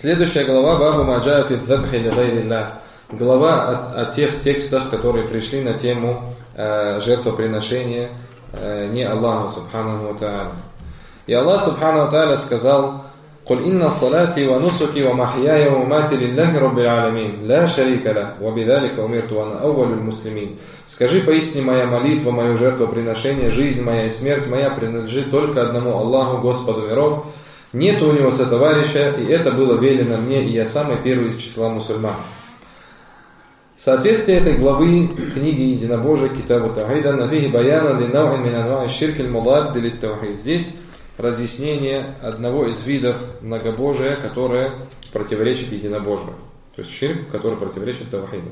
Следующая глава Бабу Маджа фи дзабхи ли гайриллях. Глава о тех текстах, которые пришли на тему жертвоприношения не Аллаху Субханаху ва Тааля. И Аллах Субханаху ва Тааля сказал: «Куль инна салати ва нусуки ва махьяя ва мамати лиллахи раббил аламин, ла шарика лах, ва бидалика умирту ва ана аувалюль муслимин». Скажи, поистине моя молитва, мое жертвоприношение, жизнь моя и смерть моя принадлежит только одному Аллаху, Господу миров. Нет у него сотоварища, и это было велено мне, и я самый первый из числа мусульман. Соответствие этой главы книги Единобожия Китабу Тавхида нафихи баяна ли нау'ин мин анва'и ширкиль мудадди лит тавхид. Здесь разъяснение одного из видов многобожия, которое противоречит единобожию. То есть ширк, который противоречит тавхиду.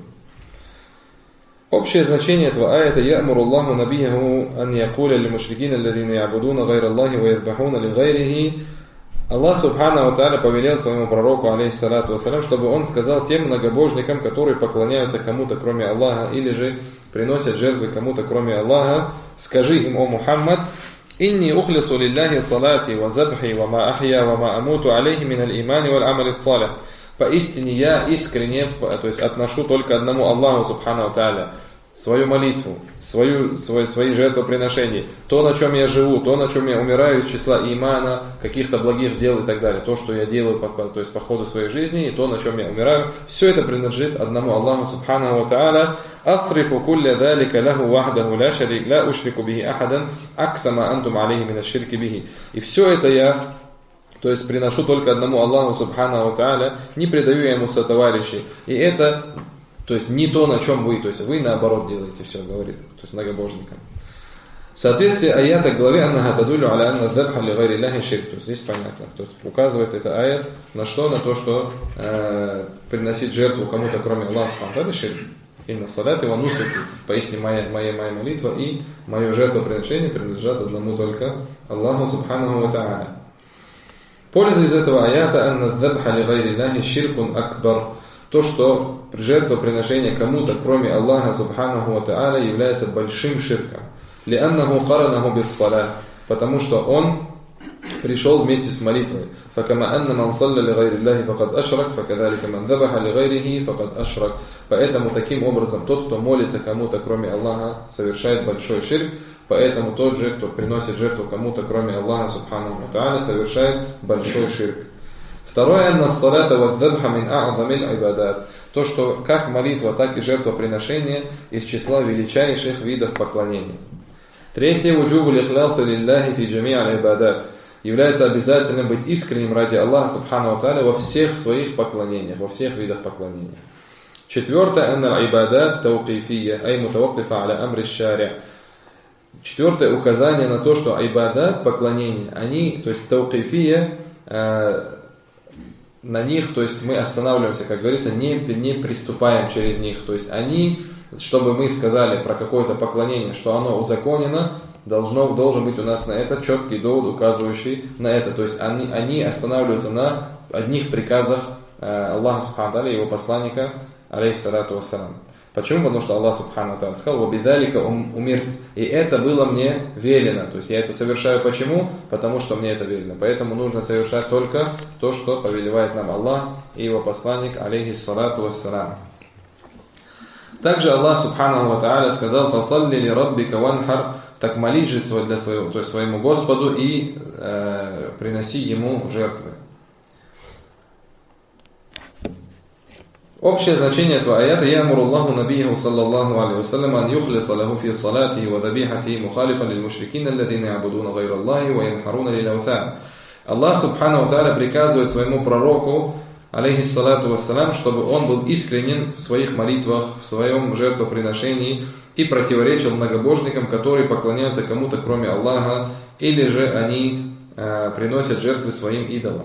Общее значение этого аята: «Я'муру Аллаху набияху ан якуля ли мушрикина алладина ябудуна гайра Аллахи ва ядбахуна ли гайрихи». Аллах Субханаху ва Тааля повелел своему пророку, алейхиссалату вассалям, чтобы он сказал тем многобожникам, которые поклоняются кому-то кроме Аллаха или же приносят жертвы кому-то кроме Аллаха: скажи им, о Мухаммад: «Инни ухлису лилляхи салати ва забхи ва ма ахья ва ма амуту алейхи мин аль-имани валь амали салих». Поистине я искренне, то есть отношу только одному Аллаху Субханаху ва Тааля свою молитву, свои жертвоприношения, то, на чем я живу, то, на чем я умираю из числа имана, каких-то благих дел и так далее, то, что я делаю то есть по ходу своей жизни, и то, на чем я умираю, все это принадлежит одному Аллаху Субханаху ва Тааля. «Асрифу кулля далика лаху вахдаху ла шарик ла ушрику бихи ахадан аксама антум алейхи мина ширки бихи». И все это я, то есть приношу только одному Аллаху Субханаху ва Тааля, не предаю я ему сотоварищей. И это, то есть не то, на чем вы, то есть вы наоборот делаете все, говорит, то есть многобожникам. Соответствие аята к главе «Аннаха тадулю аля анна дзабха ли гайри ляхи ширк». То есть здесь понятно, то есть указывает это аят на что? На то, что приносить жертву кому-то кроме Аллаха Субханаху ва Тааля ширк. «Инна салати ва нусуки». Поистине моя молитва и мое жертвоприношение принадлежат одному только Аллаху Субханаху ва Тааля. Польза из этого аята «Анна дзабха ли гайри ляхи ширкун акбар». То, что жертвоприношение кому-то, кроме Аллаха Субханаху ва Тааля, является большим ширком. «Лианнаху каранаху биссалях», потому что он пришел вместе с молитвой. «Факама анна ман салля ли гайри Аллахи факад ашрак, факадалика ман дзабаха ли гайрихи факад ашрак». Поэтому таким образом тот, кто молится кому-то, кроме Аллаха, совершает большой ширк. Поэтому тот же, кто приносит жертву кому-то, кроме Аллаха Субханаху ва Тааля, совершает большой ширк. Второе: «Анна салата ва дзабха мин а'замиль ибадат». То, что как молитва, так и жертвоприношение из числа величайших видов поклонения. Третье: «Вуджубу лихляса лилляхи фи джами'аль ибадат». Является обязательным быть искренним ради Аллаха Субханаху ва Тааля во всех своих поклонениях, во всех видах поклонения. Четвертое: «Анна ибадат тауқифия, ай мутаваккифа аля амри шари'». Четвертое указание на то, что ибадат, поклонения, они, то есть тауқифия, на них, то есть мы останавливаемся, как говорится, не приступаем через них. То есть они, чтобы мы сказали про какое-то поклонение, что оно узаконено, должен быть у нас на это четкий довод, указывающий на это. То есть они останавливаются на одних приказах Аллаха Субхану Тааля и его посланника, алейхиссалату вассалам. Почему? Потому что Аллах Субхану Тааля сказал: «Ва бидалика умирт». И это было мне велено. То есть я это совершаю почему? Потому что мне это велено. Поэтому нужно совершать только то, что повелевает нам Аллах и его посланник, алейхиссалату вассалам. Также Аллах Субхану Тааля сказал: «Фасалли ли раббика ванхар». Так молись же для своего, то есть своему Господу, и приноси ему жертвы. Общее значение этого аята: «Я'муру Аллаху набияху саллаллаху алейхи вассалям ан юхлиса лаху фи салатихи ва дабихатихи мухалифан лиль мушрикин алладина ябудуна гайра Аллахи ва янхаруна лиль аутхан». Аллах Субхану Тааля приказывает своему пророку, алейхиссалату вассалям, чтобы он был искренен в своих молитвах, в своем жертвоприношении и противоречил многобожникам, которые поклоняются кому-то кроме Аллаха, или же они приносят жертвы своим идолам.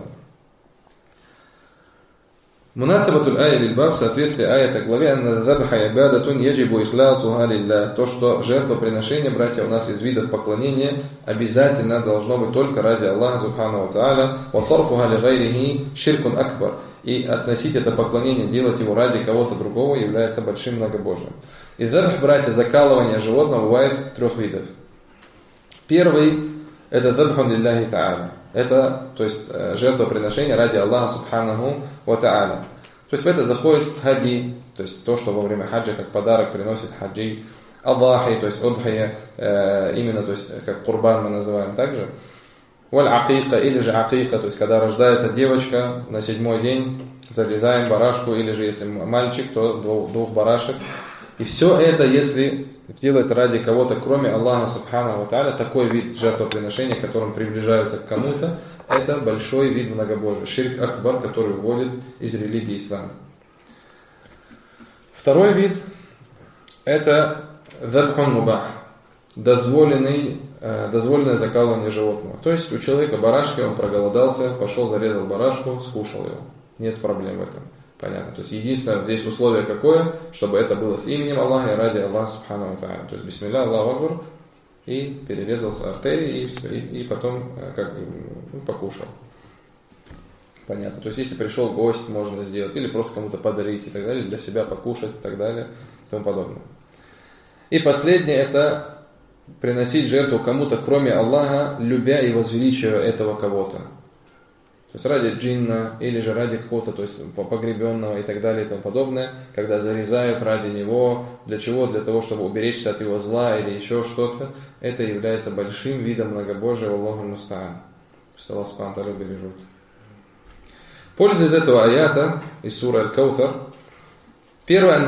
Мунасабатуль ая лиль-баб, соответствие аята главе: «Анна дзабха ибадатун яджибу ихлясуха лиллях». То, что жертвоприношение, братья, у нас из видов поклонения обязательно должно быть только ради Аллаха Субхану ва Тааля. «Ва сарфуха ли гайрихи ширкун акбар». И относить это поклонение, делать его ради кого-то другого, является большим многобожием. И дзабх, братья, закалывание животного бывает трех видов. Первый – это дзабхун лилляхи та'аля. это, то есть, жертвоприношение ради Аллаха Субханаху ва Та'аля. То есть в это заходит хади, то есть то, что во время хаджа как подарок приносит хаджи, адахи, то есть удхия, именно, то есть как курбан мы называем также, валь акика, или же акика, то есть когда рождается девочка на 7-й день, зарезаем барашку, или же если мальчик, то 2 барашек. И все это, если делать ради кого-то, кроме Аллаха Субханаху ва Та'аля, такой вид жертвоприношения, которым приближаются к кому-то, это большой вид многобожия, ширк акбар, который вводит из религии ислама. Второй вид – это забхун мубах, дозволенное закалывание животного. То есть у человека барашки, он проголодался, пошел, зарезал барашку, скушал его. Нет проблем в этом. Понятно. То есть единственное здесь условие какое, чтобы это было с именем Аллаха и ради Аллаха Субханаху ва Та'аля. То есть бисмилля, Аллаху акбар, и перерезался артерии, и потом покушал. Понятно. То есть если пришел гость, можно сделать, или просто кому-то подарить и так далее, для себя покушать и так далее, и тому подобное. И последнее – это приносить жертву кому-то, кроме Аллаха, любя и возвеличивая этого кого-то. То есть ради джинна, или же ради какого-то, то есть погребенного и так далее и тому подобное, когда зарезают ради него, для чего? Для того, чтобы уберечься от его зла или еще что-то, это является большим видом многобожия, Аллаху муста'ан. Пусть Аллах Субхану ва Тааля бережет. Польза из этого аята, из суры Аль-Каутар. Первое,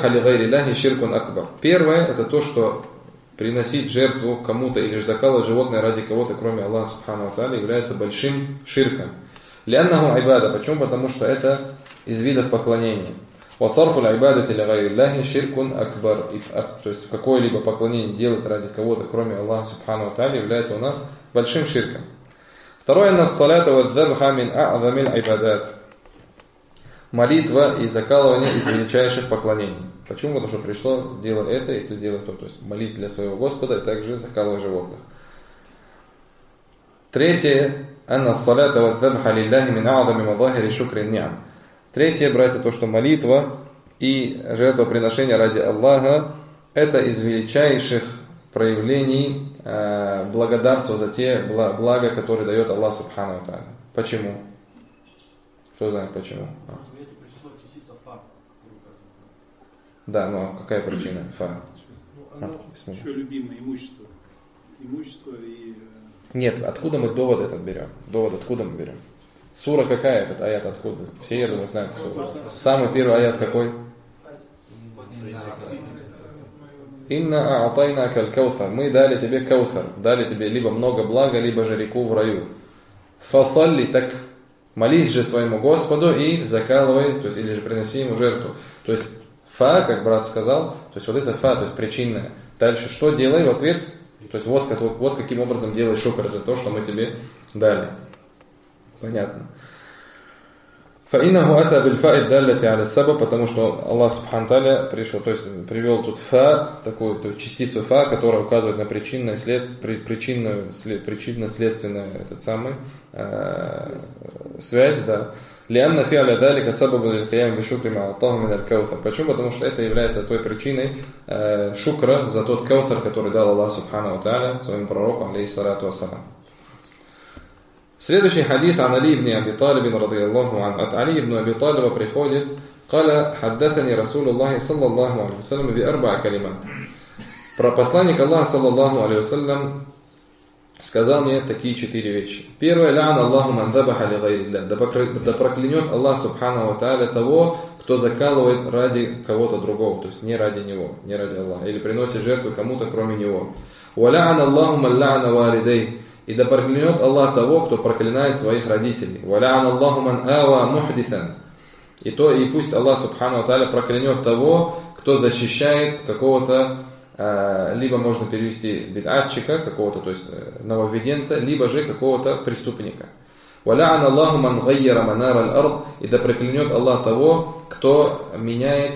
Первое, это то, что приносить жертву кому-то или же закалывать животное ради кого-то, кроме Аллаха Субхану ва Тааля, является большим ширком. Ляннаху айбада. Почему? Потому что это из видов поклонения. Васарфу айбадати ли гайриллахи ширкун акбар. То есть какое-либо поклонение делать ради кого-то, кроме Аллаха Субхану ва Тааля, является у нас большим ширком. Второе, нас салата ва дзабха мин а'замил айбадат. Молитва и закалывание из величайших поклонений. Почему? Потому что пришло, сделай это и сделай то. То есть молись для своего Господа и также закалывай животных. Третье, анна салата ва дзабха лилляхи мин а'зами мазахири шукри ни'ам. Третье, братья, то, что молитва и жертвоприношение ради Аллаха – это из величайших проявлений благодарства за те блага, которые дает Аллах Субхану ва Тааля. Почему? Кто знает почему? Да, но какая причина? Фа. Еще любимое имущество. Имущество и... Нет, откуда мы довод этот берем? Довод откуда мы берем? Сура какая этот аят откуда? Все, я думаю, знают суру. Самый первый аят какой? Инна а'атайнака аль-каутар. Мы дали тебе каутар. Дали тебе либо много блага, либо же реку в раю. Фасалли, так молись же своему Господу и закалывай, то есть, или же приноси ему жертву. То есть фа, как брат сказал, то есть вот это фа, то есть причинное. Дальше что делай в ответ? То есть вот каким образом делай шукр за то, что мы тебе дали. Понятно. فَإِنَّهُ أَتَى بِالْفَاءِ الدَّالَّةِ عَلَى السَّبَبِ, потому что Аллах Субхану Тааля пришел, то есть привел тут фа, такую то есть частицу фа, которая указывает на причинно-следственную этот самый связь, да. لأن فعل ذلك سبب للقيام بشكر ما أعطاه من الكوثر. Почему? Потому что это является той причиной шукра за тот каутар, который дал Аллах Субхану ва Тааля своему пророку, алейхиссалату вассалам. Следующий хадис عن علي بن أبي طالب رضي الله عنه. От Али ибн Аби Талиба приходит: قال حدثني رسول الله صلى الله عليه وسلم بأربع كلمات. Про посланник Аллаха саллаллаху алейхи вассалям сказал мне такие 4 вещи. Первое: ла'ана Аллаху ман забаха ли гайриллях. Да проклянет Аллах Субхану ва Тааля того, кто закалывает ради кого-то другого, то есть не ради него, не ради Аллаха, или приносит жертву кому-то кроме него. Ва ла'ана Аллаху ман ла'ана валидей. И да проклянет Аллах того, кто проклинает своих родителей. Ва ла'ана Аллаху ман ава мухдитhan. И пусть Аллах Субхану ва Тааля проклянет того, кто защищает какого-то, либо можно перевести бид'атчика, какого-то, то есть нововведенца, либо же какого-то преступника. وَلَعَنَ اللَّهُ مَنْ غَيَّرَ مَنَارَ الْأَرْضِ. И да проклянет Аллах того, кто меняет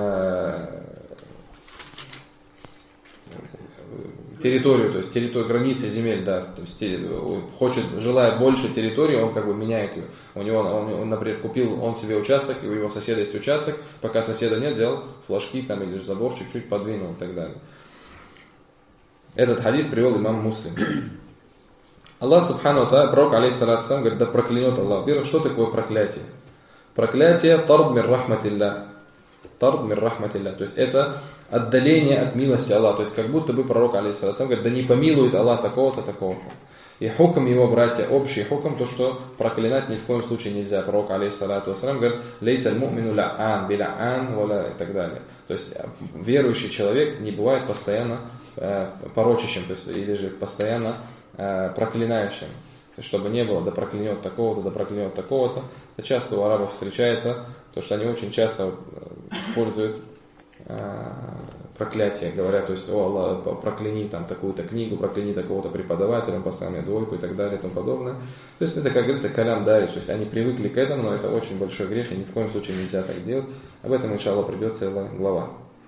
территорию, то есть границы земель, да, то есть желая больше территории, он как бы меняет ее. Он, например, купил он себе участок, и у его соседа есть участок, пока соседа нет, взял флажки там или забор чуть-чуть подвинул и так далее. Этот хадис привел имам Муслим. Аллах Субхану ва Тааля, пророк алейхиссалату вассалам говорит, да проклянет Аллах. Во-первых, что такое проклятие? Проклятие тард мир рахматилля. Тард мир рахматилля. То есть это отдаление от милости Аллаха. То есть как будто бы пророк алейхиссалату вассалам говорит, да не помилует Аллах такого-то, такого-то. И хукм его, братья, общий хукм, то, что проклинать ни в коем случае нельзя. Пророк алейхиссалату вассалам говорит, лейсаль мумину ля'ан, биля'ан, валя и так далее. То есть верующий человек не бывает постоянно порочащим, то есть, или же постоянно проклинающим. То есть, чтобы не было, да проклянет такого-то, да проклянет такого-то. Это часто у арабов встречается, то что они очень часто используют проклятие, говорят, то есть, о Аллах, прокляни там такую-то книгу, прокляни такого-то преподавателя, он поставил мне двойку и так далее и тому подобное. То есть это, как говорится, калям дариш, то есть они привыкли к этому, но это очень большой грех, и ни в коем случае нельзя так делать. Об этом, иншаллах, придет целая глава.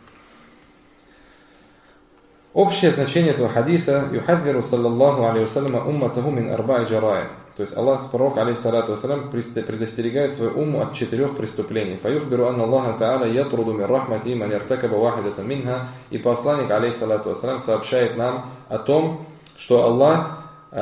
Общее значение этого хадиса «Юхадвиру саллаллаху алейхи вассалама умматаху мин арба'i джара'i». То есть Аллах, пророк алейхиссалату вассалам, предостерегает свою умму от 4 преступлений. «Фаюхбиру анна Аллаха та'аля ятруду мин рахмати ман яртакаба вахидатан минха». И посланник алейхиссалату вассалам сообщает нам о том, что Аллах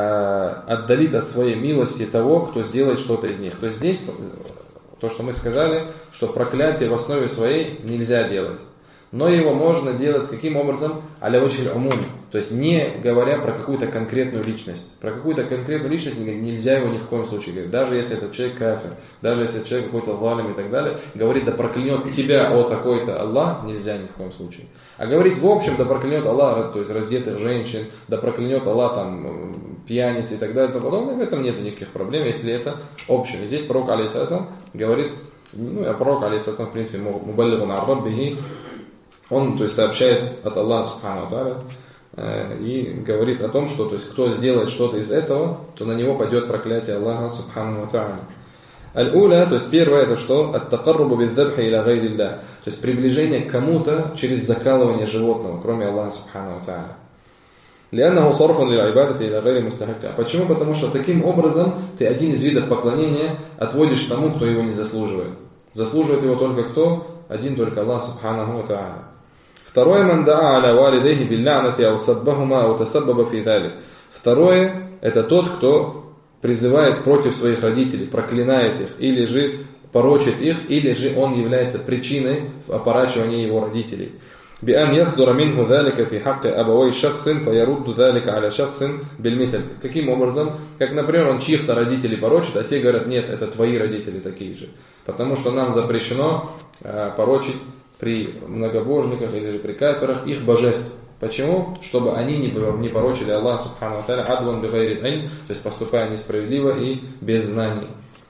отдалит от своей милости того, кто сделает что-то из них. То есть здесь то, что мы сказали, что проклятие в основе своей нельзя делать. Но его можно делать каким образом? Аля ваджхиль умум. То есть не говоря про какую-то конкретную личность. Про какую-то конкретную личность нельзя его ни в коем случае говорить. Даже если этот человек кафир, даже если человек какой-то валим и так далее, говорит, да проклянет тебя о такой-то Аллах, нельзя ни в коем случае. А говорить в общем, да проклянет Аллах, то есть раздетых женщин, да проклянет Аллах там пьяниц и так далее, и тому подобное, в этом нет никаких проблем, если это общем. И здесь пророк алейхиссалам говорит, а пророк алейхиссалам в принципе мубаллигун ан раббихи, он, то есть, сообщает от Аллаха Субхану ва Тааля и говорит о том, что, то есть, кто сделает что-то из этого, то на него пойдет проклятие Аллаха Субхану ва Тааля. Аль-уля, то есть первое, это что? Ат-такаррубу бид-дабхи иля гайрилля. То есть приближение к кому-то через закалывание животного, кроме Аллаха Субхану ва Тааля. Лианнаху сарфун лил-ибадати иля гайри мустахикка. Почему? Потому что таким образом ты один из видов поклонения отводишь тому, кто его не заслуживает. Заслуживает его только кто? Один только Аллах Субхану ва Тааля. Второе, ман да'a аля валидейхи билля'нати ау саббахума ау тасаббаба фи далик. Второе, это тот, кто призывает против своих родителей, проклинает их, или же порочит их, или же он является причиной опорачивания его родителей. بأن يصدر منه ذلك في حق أبوي شخص فيرد ذلك على شخص بالمثل. Каким образом? Как, например, он чьих-то родителей порочит, а те говорят, нет, это твои родители такие же. Потому что нам запрещено порочить при многобожниках или же при кафирах их божеств. Почему? Чтобы они не порочили Аллаха Субхану ва Тааля адван бигайри ильм, то есть поступая несправедливо и без знаний.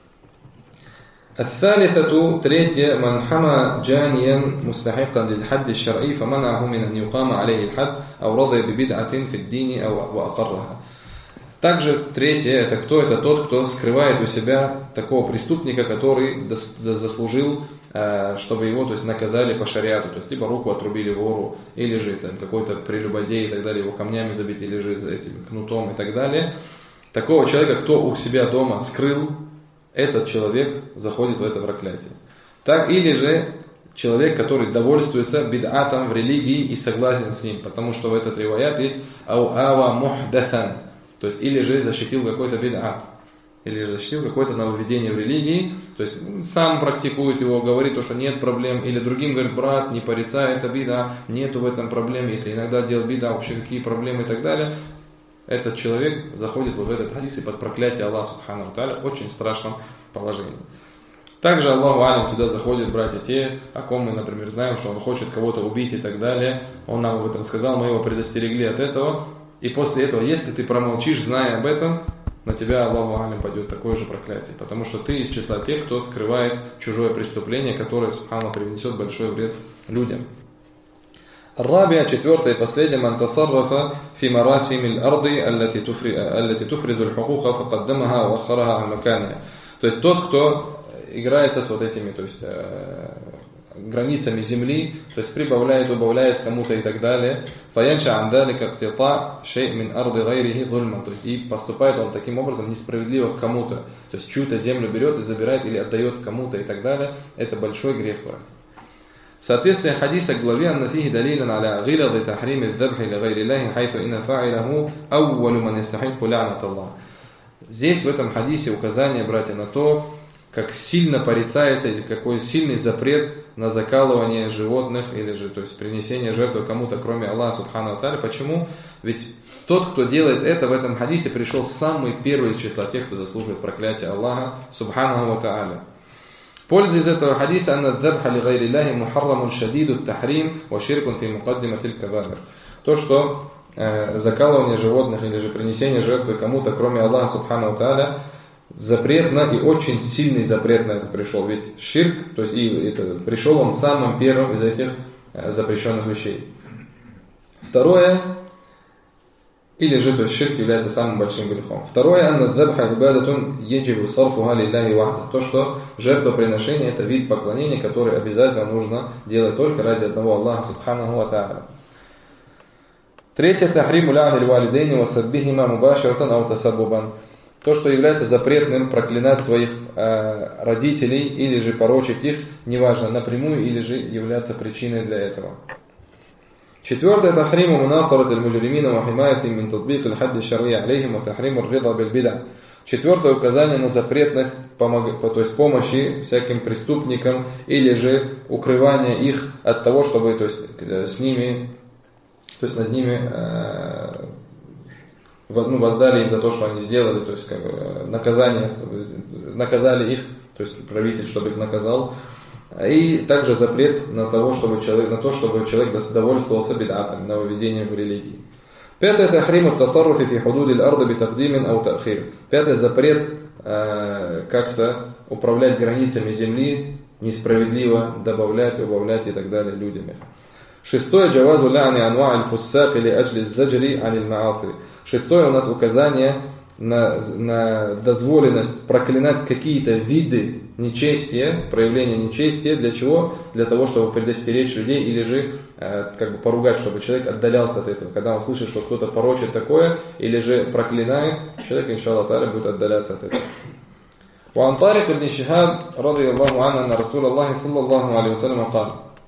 الثالثة третье من حمى جانيا مستحقا للحد الشرعي فمنعه من أن يقام عليه الحد أو رضي ببدعة في الدين أو وأقرها. Также третье, это кто? Это тот, кто скрывает у себя такого преступника, который заслужил, чтобы его, то есть, наказали по шариату, то есть либо руку отрубили вору, или же там, какой-то прелюбодей и так далее, его камнями забить, или же этим кнутом и так далее. Такого человека, кто у себя дома скрыл, этот человек заходит в это проклятие. Так, или же человек, который довольствуется бид'атом в религии и согласен с ним, потому что в этот риваят есть ава мухдатхан, то есть или же защитил какой-то бид'ат, или же защитил какое-то нововведение в религии, то есть сам практикует его, говорит то, что нет проблем, или другим говорит, брат, не порицай, это бид'а, нету в этом проблем, если иногда делал бид'а, вообще какие проблемы и так далее. Этот человек заходит вот в этот хадис и под проклятие Аллаха Субхану ва Тааля в очень страшном положении. Также Аллаху алим сюда заходят, братья, те, о ком мы, например, знаем, что он хочет кого-то убить и так далее. Он нам об этом сказал, мы его предостерегли от этого. И после этого, если ты промолчишь, зная об этом, на тебя, Аллаху алим, пойдет такое же проклятие. Потому что ты из числа тех, кто скрывает чужое преступление, которое, Субхану, принесет большой вред людям. الرابع, четвертое и последнее, من تصرف في مراسم الأرض التي تفرز الحقوق فقدمها وأخرها عن مكانها. То есть тот, кто играется с вот этими, то есть границами земли, то есть прибавляет, убавляет кому-то и так далее. فينشأ عن ذلك اقتطاع شيء من أرض غيره ظلما. То есть и поступает он таким образом несправедливо к кому-то, то есть чью-то землю берет и забирает или отдает кому-то и так далее. Это большой грех, братья. В соответствии хадиса к главе «Анна фихи далилан аля гилады тахрими дзабхи ля гайри Аллахи хайфу инна фа'ilahu аввалу ман ястахикку лa'нат Аллах». здесь в этом хадисе указание, братья, на то, как сильно порицается или какой сильный запрет на закалывание животных или же, то есть принесение жертвы кому-то, кроме Аллаха Субхану ва Тааля. Почему? Ведь тот, кто делает это, в этом хадисе пришел самый первый из числа тех, кто заслуживает проклятия Аллаха Субхану ва Тааля. Польза из этого хадиса анна дзабха ли гайри Аллахи мухаррамун шадиду тахрим ва ширкун фи мукаддиматиль кабаир. То, что закалывание животных или же принесение жертвы кому-то, кроме Аллаха Субхану ва Тааля, запретно и очень сильный запрет на это пришел. Ведь ширк, то есть пришел он самым первым из этих запрещенных вещей. Второе, или же, то есть ширк является самым большим грехом. Второе, анна дзабха ибадатун яджибу сарфуха лилляхи вахда. То, что жертвоприношение это вид поклонения, который обязательно нужно делать только ради одного Аллаха Субханаху ва Тааля. Третье, тахриму ла'ни лвалидейни ва саббихима мубаширатан ау тасаббубан. То, что является запретным проклинать своих родителей или же порочить их, неважно, напрямую или же являться причиной для этого. Четвертое, тахриму мунасарат аль-муджримина ва химаяти мин татбик аль-хадди шар'и алейхим ва тахриму ар-рида биль-бид'а. Четвертое указание на запретность то есть помощи всяким преступникам или же укрывание их от того, чтобы то есть с ними, то есть над ними воздали им за то, что они сделали, то есть наказали их, то есть правитель, чтобы их наказал. И также запрет на то, чтобы человек довольствовался бид'атом, нововведением в религии. Пятое, тахриму тасарруфи фи худуди аль-арда би тақдимин ау та'хир. Пятое, запрет как-то управлять границами земли несправедливо, добавлять, убавлять и так далее людям. Шестое, джавазу ля'ни анва' аль-фуссак или аджли заджри аниль ма'аси. Шестое у нас указание на дозволенность проклинать какие-то виды нечестия, проявления нечестия. Для чего? Для того, чтобы предостеречь людей или же поругать, чтобы человек отдалялся от этого. Когда он слышит, что кто-то порочит такое или же проклинает, человек, иншаллах та'аля, будет отдаляться от этого. وعن طارق بن شهاب رضي الله عنه أن رسول الله صلى الله عليه وسلم قال.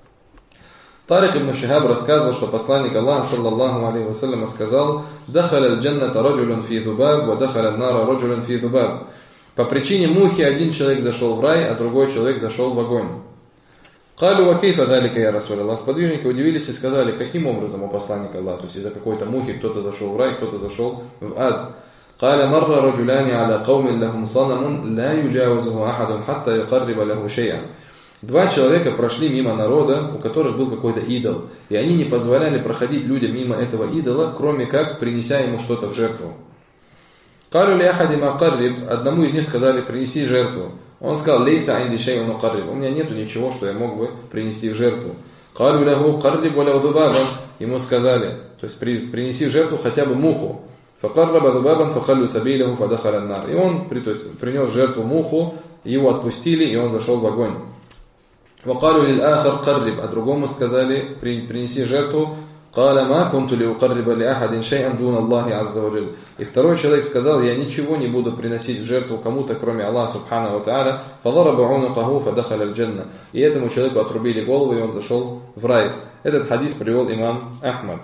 Тарик ибн Шихаб рассказывал, что посланник Аллаха саллаллаху алейхи вассалям сказал: «Дахаля аль-джанната раджулюн фи зубаб, ва дахаля аль-нара раджулюн фи зубаб». По причине мухи один человек зашел в рай, а другой человек зашел в огонь. «Калю ва кейфа залика я расуль Аллах». Сподвижники удивились и сказали: каким образом у посланника Аллаха? То есть из-за какой-то мухи кто-то зашел в рай, кто-то зашел в ад. «Каля марра раджуляни аля каумин лахум санамун ла юджавазуху ахадун хатта юкарриба лаху шей'ан». Два человека прошли мимо народа, у которых был какой-то идол, и они не позволяли проходить людям мимо этого идола, кроме как принеся ему что-то в жертву. «Калю ли ахадима карриб», одному из них сказали: принеси жертву. Он сказал: «Лейса инди шей'ун карриб», у меня нету ничего, что я мог бы принести в жертву. «Калю лаху карриб ва лау зубабан», ему сказали, то есть принеси в жертву хотя бы муху. «Факарраба зубабан фахаллю сабилаху фадахаля нар». И он принес жертву муху, его отпустили, и он зашел в огонь. وقالوا للآخر قرب, а другому сказали: принеси жертву. قال ما كنت لأقرب لأحد شيئا دون الله عز وجل. И второй человек сказал: я ничего не буду приносить в жертву кому-то, кроме Аллаха субхану ва тааля. فضرب عنقه فدخل الجنة. И этому человеку отрубили голову, и он зашел в рай. Этот хадис привел имам Ахмад.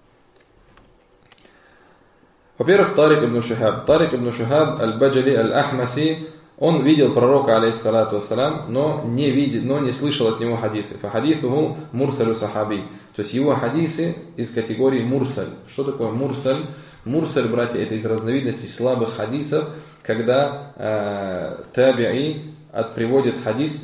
Во-первых, Тарик ибн Шихаб аль-Баджали аль-Ахмаси, он видел пророка, алейхиссалату вассалям, но не слышал от него хадисы. Фахадисуху мурсалю сахаби. То есть его хадисы из категории мурсаль. Что такое мурсаль? Мурсаль, братья, это из разновидностей слабых хадисов, когда таби'i приводит хадис,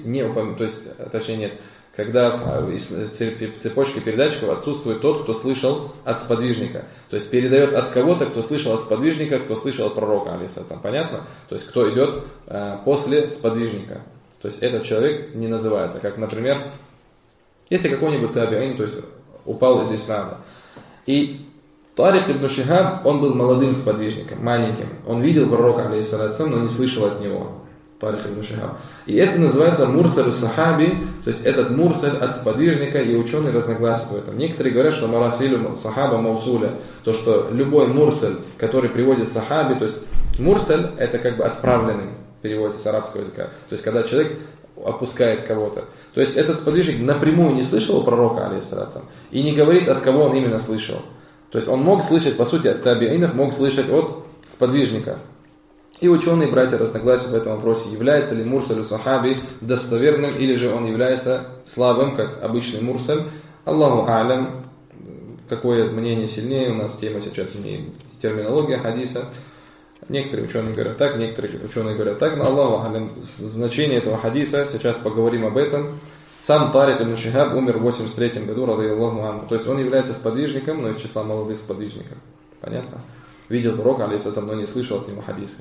когда в цепочке передатчиков отсутствует тот, кто слышал от сподвижника. То есть передает от кого-то, кто слышал от сподвижника, кто слышал от пророка, алейхиссалям. Понятно? То есть кто идет после сподвижника. То есть этот человек не называется. Как, например, если какой-нибудь таби'ин, то есть упал из ислама. И Тарик ибн Шихаб, он был молодым сподвижником, маленьким. Он видел пророка, алейхиссалям, но не слышал от него. Тарик ибн Шихаб. И это называется мурсаль сахаби, то есть этот мурсаль от сподвижника, и ученые разногласят в этом. Некоторые говорят, что марасилю сахаба маусуля, то что любой мурсаль, который приводит сахаби, то есть мурсаль это как бы отправленный, переводится с арабского языка. То есть когда человек опускает кого-то. То есть этот сподвижник напрямую не слышал у пророка, алейхиссалям, и не говорит, от кого он именно слышал. То есть он мог слышать, по сути, от табиинов, мог слышать от сподвижников. И ученые, братья, разногласия в этом вопросе, является ли мурсаль сахаби достоверным, или же он является слабым, как обычный мурсаль. Аллаху а'лям, какое мнение сильнее, у нас тема сейчас не терминология хадиса. Некоторые ученые говорят так, некоторые ученые говорят так, но Аллаху а'лям, значение этого хадиса, сейчас поговорим об этом. Сам Тарик ибн Шихаб умер в 83 году, радийаллаху анху. То есть он является сподвижником, но из числа молодых сподвижников. Понятно? Видел пророка, алейхиссалям, но не слышал от него хадисы.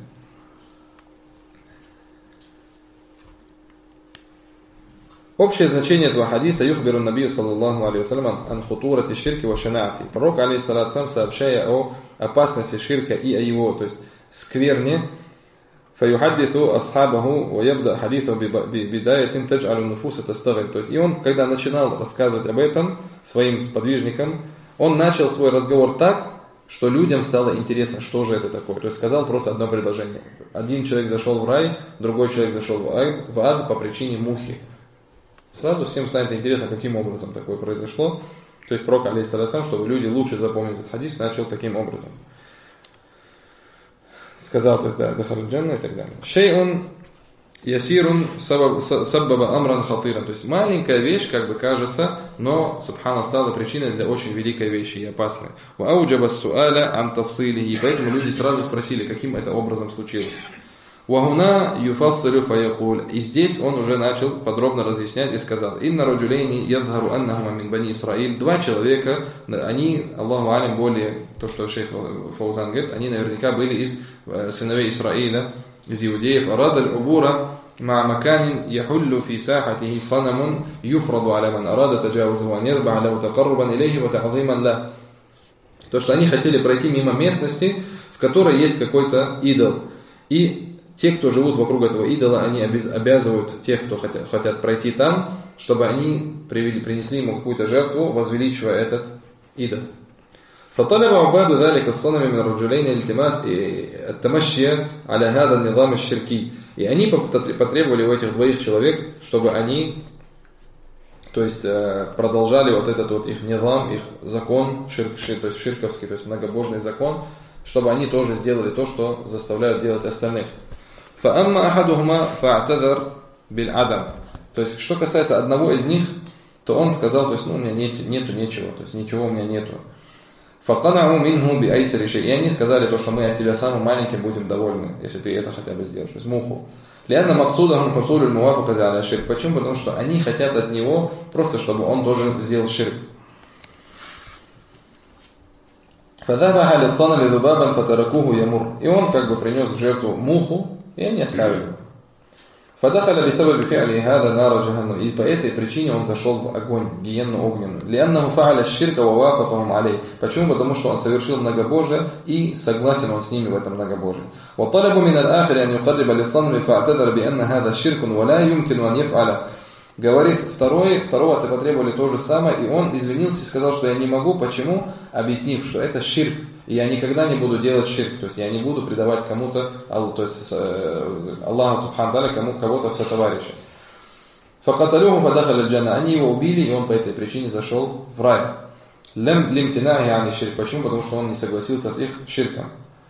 Общее значение этого хадиса юхбиру набию саллаллаху алейхи вассалям ан хутурати ширки ва шанаати. Пророк, алейхиссалям, сообщая о опасности ширка и о его, то есть скверне, фаюхаддиту асхабаху ва ябда хадиту бидаятин тадж'алу нуфуса тастагиб. То есть и он, когда начинал рассказывать об этом своим сподвижникам, он начал свой разговор так, что людям стало интересно, что же это такое. То есть сказал просто одно предложение. Один человек зашел в рай, другой человек зашел в ад по причине мухи. Сразу всем станет интересно, каким образом такое произошло. То есть пророк, алейхиссалям, чтобы люди лучше запомнили этот хадис, начал таким образом. Сказал, то есть, да, дахаль джанна и так далее. Шей'ун ясирун саббаба амран хатиран. То есть маленькая вещь, как бы кажется, но, субхана, стала причиной для очень великой вещи и опасной. Ва ауджаба су'аля ан тафсилихи. И поэтому люди сразу спросили, каким это образом случилось. Вахуна юфассилю фаякуль. И здесь он уже начал подробно разъяснять и сказал: Инна раджулейни ядхару аннахума мин бани Исраиль. Два человека, они, Аллаху алим, более, то, что шейх Фаузан говорит, они наверняка были из сыновей Исраиля, из иудеев. Арадаль убура ма маканин яхуллу фи сахатихи санамун юфраду аля ман арада таджаузу ан ядбах лау такаррубан илейхи ва та'зиман ла. То, что они хотели пройти мимо местности, в которой есть какой-то идол. И те, кто живут вокруг этого идола, они обязывают тех, кто хотят пройти там, чтобы они принесли ему какую-то жертву, возвеличивая этот идол. فطلب عباد ذلك الصنم من الرجلين التماس التمشي على هذا النظام الشركي. И они потребовали у этих двоих человек, чтобы они, то есть, продолжали вот этот вот их низам, их закон, то есть ширковский, то есть многобожный закон, чтобы они тоже сделали то, что заставляют делать остальных. فأما أحدهما فاعتذر بالعدم. То есть, что касается одного из них, то он сказал, то есть, у меня нету ничего, то есть, ничего у меня нету. فقنعوا منه بأيسر شيء. И они сказали то, что мы от тебя самым маленьким будем довольны, если ты это хотя бы сделаешь, то есть муху. لأن مقصودهم حصول الموافقة على الشرك. Почему? Потому что они хотят от него просто, чтобы он тоже сделал ширк. فذبح للصنم ذبابا فتركوه يمر. И он как бы принес в жертву муху, и они оставили. فدخل بسبب فعله هذا نار جهنم. И по этой причине он зашел в огонь, гиенну огненную. لأنه فعل الشرك ووافقهم عليه. Почему? Потому что он совершил многобожие и согласен он с ними в этом многобожии. وطلب من الآخر أن يقرب للصنم فاعتذر بأن هذا الشرك ولا يمكن أن يفعل. Говорит второго-то потребовали то же самое, и он извинился и сказал, что я не могу. Почему? Объяснив, что это ширк, и я никогда не буду делать ширк, то есть я не буду предавать кому-то, то есть Аллаху субхану тааля, кого-то в сотоварища. فَقَتَلُوهُ فَدَخَلَ الْجَنَّةِ. Они его убили, и он по этой причине зашел в рай. لِمْتِنَاهِ عَنِ الشِّرْكِ. Почему? Потому что он не согласился с их ширком.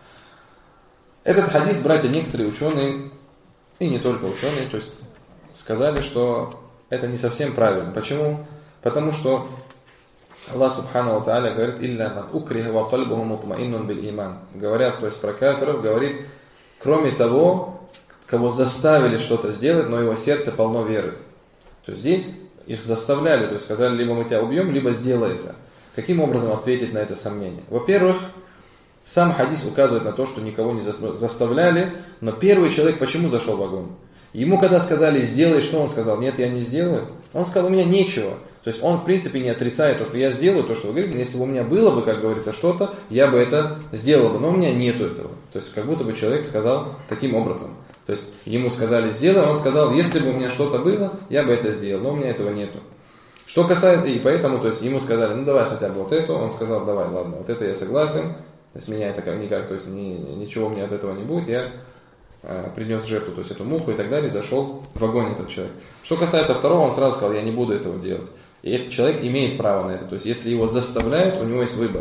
Этот хадис, братья, некоторые ученые, и не только ученые, то есть сказали, что это не совсем правильно. Почему? Потому что Аллах субхану ва тааля говорит: «Илля ман укриха ва кальбуху мутмаиннун биль иман». Говорят, то есть про кафиров, говорит, кроме того, кого заставили что-то сделать, но его сердце полно веры. То есть здесь их заставляли, то есть сказали: либо мы тебя убьем, либо сделай это. Каким образом ответить на это сомнение? Во-первых, сам хадис указывает на то, что никого не заставляли, но первый человек почему зашел в огонь? Ему когда сказали: сделай, что он сказал? Нет, я не сделаю. Он сказал: у меня нечего. То есть он в принципе не отрицает то, что я сделаю то, что вы говорите. Если бы у меня было бы, как говорится, что-то, я бы это сделал бы, но у меня нету этого. То есть как будто бы человек сказал таким образом. То есть ему сказали: сделай, он сказал: если бы у меня что-то было, я бы это сделал, но у меня этого нету. Что касается, и поэтому, то есть ему сказали: ну давай хотя бы вот это, он сказал: давай, ладно, вот это я согласен, то есть меня это никак, то есть ничего мне от этого не будет, я принес жертву, то есть эту муху и так далее, зашел в огонь этот человек. Что касается второго, он сразу сказал: я не буду этого делать. И этот человек имеет право на это, то есть если его заставляют, у него есть выбор.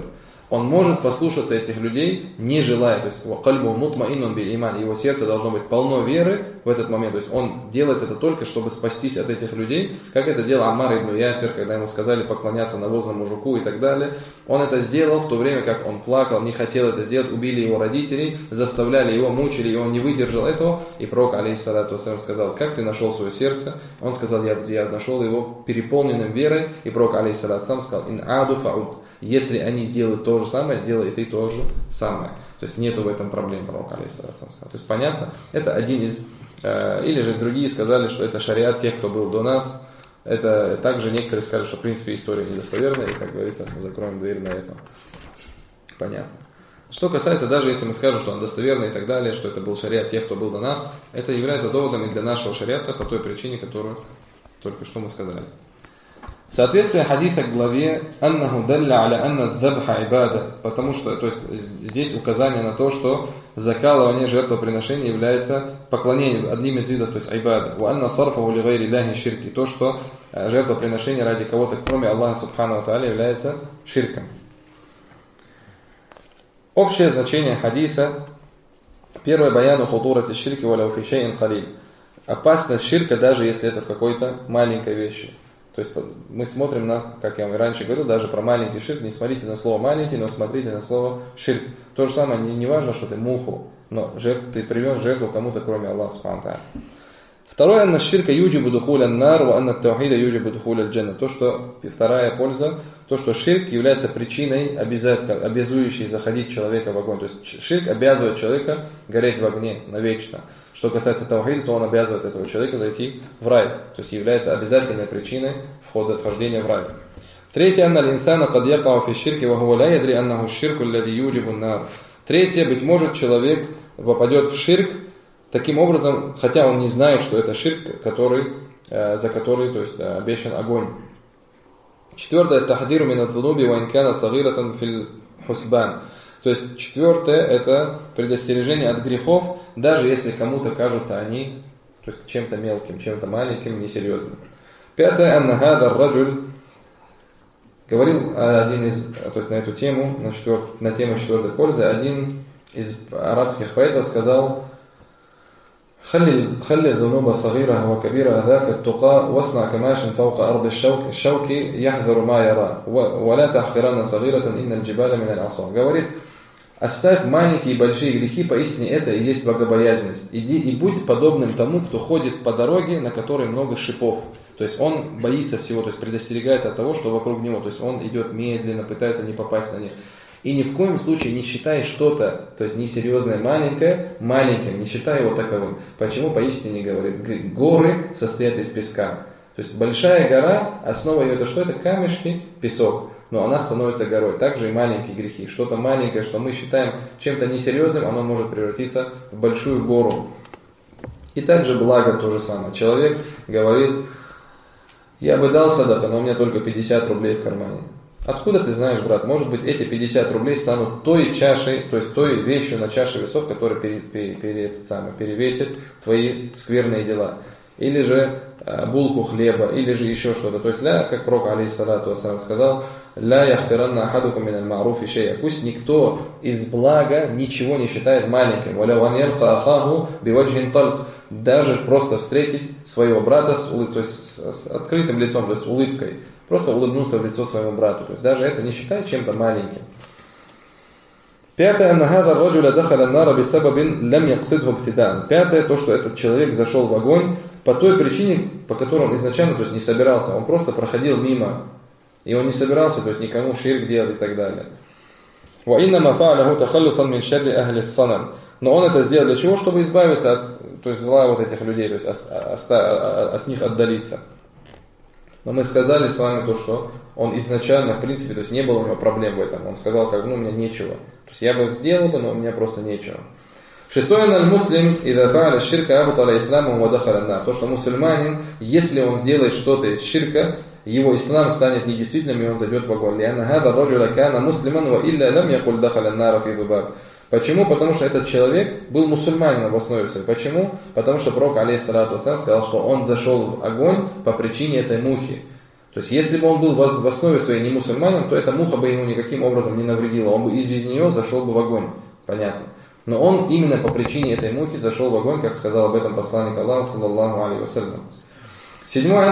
он может послушаться этих людей, не желая, то есть его сердце должно быть полно веры в этот момент, то есть он делает это только, чтобы спастись от этих людей, как это делал Аммар ибн Ясир, когда ему сказали поклоняться навозному мужику и так далее. Он это сделал в то время, как он плакал, не хотел это сделать, убили его родителей, заставляли его, мучили, и он не выдержал этого, и пророк, алейхиссалату вассалям, сказал: как ты нашел свое сердце? Он сказал: я нашел его переполненным верой, и пророк, алейхиссалату вассалям, сказал: ин аду фауд. Если они сделают то же самое, сделай и ты то же самое. То есть нету в этом проблем, пророк, алейхиссалату вассалям, сказал. То есть понятно, это один из, или же другие сказали, что это шариат тех, кто был до нас. Это также некоторые сказали, что в принципе история недостоверная, и, как говорится, мы закроем дверь на это. Понятно. Что касается, даже если мы скажем, что он достоверный и так далее, что это был шариат тех, кто был до нас, это является доводом и для нашего шариата по той причине, которую только что мы сказали. Соответствие хадиса к главе «Аннаху далля аля анна дзабха ибада», потому что, то есть здесь указание на то, что закалывание жертвоприношения является поклонением, одним из видов, то есть айбада. «Ва анна сарфаху ли гайри ляхи ширки», то, что жертвоприношение ради кого-то, кроме Аллаха субхану ва тааля, является ширком. Общее значение хадиса. Первое: баяну худурати ширки ва лау фи шайин қалил. Опасность ширка, даже если это в какой-то маленькой вещи. То есть мы смотрим на, как я вам раньше говорил, даже про маленький ширк, не смотрите на слово маленький, но смотрите на слово ширк. То же самое, не важно, что ты муху, но ты привез жертву кому-то, кроме Аллаха субхану ва тааля. Второе: анна ширка юджибу духуля нар, ва анна таухида юджибу духуля джанна. То, что, вторая польза, то, что ширк является причиной, обязующей заходить человека в огонь. То есть ширк обязывает человека гореть в огне навечно. Что касается таухида, то он обязывает этого человека зайти в рай. То есть является обязательной причиной вхождения в рай. Третье: анна линсана кад якау фи ширки ва хуа ла ядри аннаху ширку аллади юджибу нар. Третье: быть может, человек попадет в ширк таким образом, хотя он не знает, что это ширк, за который, то есть, обещан огонь. Четвертое: тахдиру мин ат-зунуби ва ин канат сагиратан фил хусбан. То есть четвертое — это предостережение от грехов, даже если кому-то кажутся они, то есть, чем-то мелким, чем-то маленьким, несерьезным. Пятое: анна хада раджуль, говорил один из, то есть на эту тему, на тему четвертой пользы, один из арабских поэтов сказал: خلي الذنوب صغيرة وكبيرة ذاك التقى واصنع كماش فوق أرض الشوك يحذر ما يرى ولا تحقرن صغيرة إن الجبال من العصا. Говорит: оставь маленькие и большие грехи, поистине это и есть богобоязненность. Иди и будь подобным тому, кто ходит по дороге, на которой много шипов. То есть он боится всего, то есть предостерегается от того, что вокруг него. То есть он идет медленно, пытается не попасть на них. И ни в коем случае не считай что-то, то есть несерьезное маленькое, маленьким, не считай его таковым. Почему? Поистине, говорит, горы состоят из песка. То есть большая гора, основа ее это что? Это камешки, песок. Но она становится горой. Также и маленькие грехи. Что-то маленькое, что мы считаем чем-то несерьезным, оно может превратиться в большую гору. И также благо то же самое. Человек говорит: я бы дал садака, но у меня только 50 рублей в кармане. Откуда ты знаешь, брат? Может быть, эти 50 рублей станут той чашей, то есть той вещью на чаше весов, которая перевесит твои скверные дела. Или же булку хлеба, или же еще что-то. То есть, как пророк, алейхиссалату вассалям, сказал: ля яхтиранна ахадукум миналь ма'руфи шей'a. Пусть никто из блага ничего не считает маленьким. Валя ван ялка ахаху биваджхин талк. Даже просто встретить своего брата с открытым лицом, то есть улыбкой. Просто улыбнуться в лицо своему брату. То есть даже это не считай чем-то маленьким. Пятое: Пятое: то, что этот человек зашел в огонь по той причине, по которой он изначально, то есть, не собирался. Он просто проходил мимо. И он не собирался, то есть, никому ширк делать и так далее. Но он это сделал для чего? Чтобы избавиться от, то есть, зла вот этих людей, то есть от них отдалиться. Но мы сказали с вами то, что он изначально, в принципе, то есть не было у него проблем в этом. Он сказал, как, у меня нечего. То есть я бы сделал бы, но у меня просто нечего. Шестое: аль-муслим ида фа'аля ширка абтала исламу ва дахаля нар. То, что мусульманин, если он сделает что-то из ширка, его ислам станет недействительным, и он зайдет в огонь. Лианна хада раджуля кана муслиман ва илля лам якуль дахаля нара фи зубаб. Почему? Потому что этот человек был мусульманином в основе своей. Почему? Потому что пророк, алейхиссалату вассалям, сказал, что он зашел в огонь по причине этой мухи. То есть, если бы он был в основе своей не мусульманин, то эта муха бы ему никаким образом не навредила. Он бы без нее зашел бы в огонь. Понятно. Но он именно по причине этой мухи зашел в огонь, как сказал об этом посланник Аллаха, саллаллаху алейхи вассалям. Седьмое.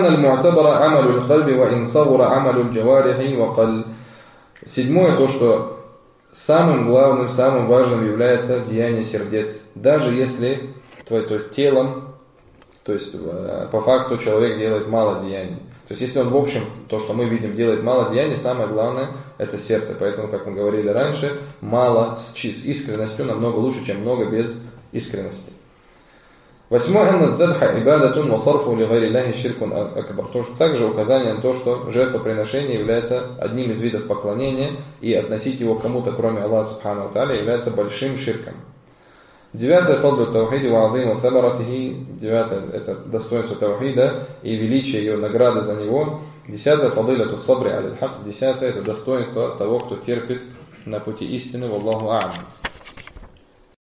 Седьмое, то, что самым главным, самым важным является деяние сердец. Даже если то есть телом, то есть по факту человек делает мало деяний. То есть если он в общем, то, что мы видим, делает мало деяний, самое главное это сердце. Поэтому, как мы говорили раньше, мало с искренностью намного лучше, чем много без искренности. Восьмое. Также указание на то, что жертвоприношение является одним из видов поклонения, и относить его к кому-то, кроме Аллаха Субхану ва Тааля, является большим ширком. Девятое. Девятое – это достоинство таухида и величие ее, награды за него. Десятое. Десятое – это достоинство того, кто терпит на пути истины. Валлаху а'лам.